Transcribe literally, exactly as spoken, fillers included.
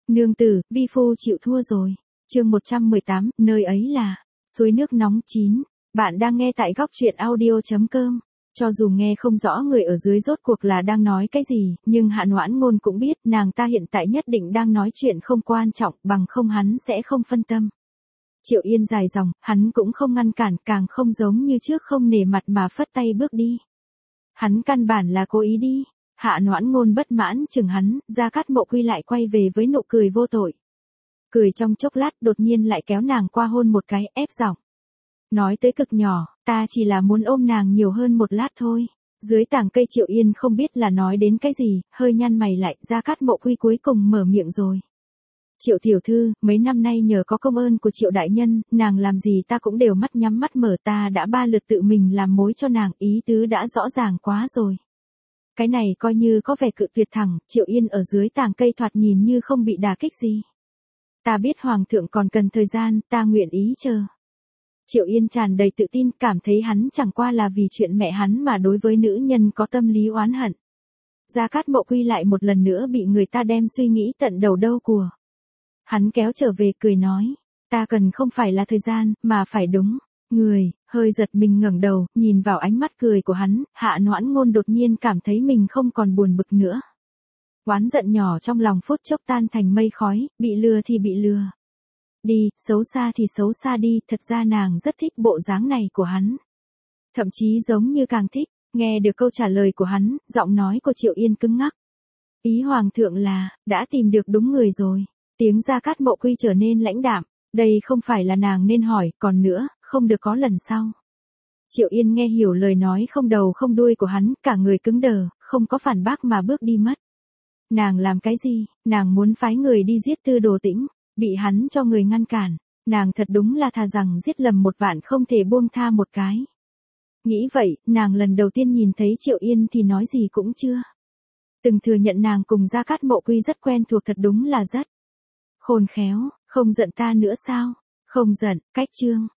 Nương tử, vi phu chịu thua rồi. Chương một trăm mười tám, nơi ấy là suối nước nóng chín. Bạn đang nghe tại góc truyện audio chấm com. Cho dù nghe không rõ người ở dưới rốt cuộc là đang nói cái gì, nhưng Hạ Noãn Ngôn cũng biết nàng ta hiện tại nhất định đang nói chuyện không quan trọng, bằng không hắn sẽ không phân tâm. Triệu Yên dài dòng, hắn cũng không ngăn cản, càng không giống như trước không nể mặt mà phất tay bước đi. Hắn căn bản là cố ý đi. Hạ Noãn Ngôn bất mãn chừng hắn, Gia Cát Mộ Quy lại quay về với nụ cười vô tội. Cười trong chốc lát đột nhiên lại kéo nàng qua hôn một cái, ép giọng. Nói tới cực nhỏ, ta chỉ là muốn ôm nàng nhiều hơn một lát thôi. Dưới tảng cây Triệu Yên không biết là nói đến cái gì, hơi nhăn mày lại, Gia Cát Mộ Quy cuối cùng mở miệng rồi. Triệu tiểu thư, mấy năm nay nhờ có công ơn của Triệu đại nhân, nàng làm gì ta cũng đều mắt nhắm mắt mở, ta đã ba lượt tự mình làm mối cho nàng, ý tứ đã rõ ràng quá rồi. Cái này coi như có vẻ cự tuyệt thẳng, Triệu Yên ở dưới tàng cây thoạt nhìn như không bị đả kích gì. Ta biết Hoàng thượng còn cần thời gian, ta nguyện ý chờ. Triệu Yên tràn đầy tự tin, cảm thấy hắn chẳng qua là vì chuyện mẹ hắn mà đối với nữ nhân có tâm lý oán hận. Gia Cát Mộ Quy lại một lần nữa bị người ta đem suy nghĩ tận đầu đâu của. Hắn kéo trở về cười nói, ta cần không phải là thời gian, mà phải đúng. Người, hơi giật mình ngẩng đầu, nhìn vào ánh mắt cười của hắn, Hạ Noãn Ngôn đột nhiên cảm thấy mình không còn buồn bực nữa. Oán giận nhỏ trong lòng phút chốc tan thành mây khói, bị lừa thì bị lừa. Đi, xấu xa thì xấu xa đi, thật ra nàng rất thích bộ dáng này của hắn. Thậm chí giống như càng thích, nghe được câu trả lời của hắn, giọng nói của Triệu Yên cứng ngắc. Ý Hoàng thượng là, đã tìm được đúng người rồi. Tiếng Gia Cát Mộ Quy trở nên lãnh đạm, đây không phải là nàng nên hỏi, còn nữa, không được có lần sau. Triệu Yên nghe hiểu lời nói không đầu không đuôi của hắn, cả người cứng đờ, không có phản bác mà bước đi mất. Nàng làm cái gì, nàng muốn phái người đi giết Tư Đồ Tĩnh, bị hắn cho người ngăn cản, nàng thật đúng là thà rằng giết lầm một vạn không thể buông tha một cái. Nghĩ vậy, nàng lần đầu tiên nhìn thấy Triệu Yên thì nói gì cũng chưa. Từng thừa nhận nàng cùng Gia Cát Mộ Quy rất quen thuộc, thật đúng là rất khôn khéo. Không giận ta nữa sao? Không giận, cách chương.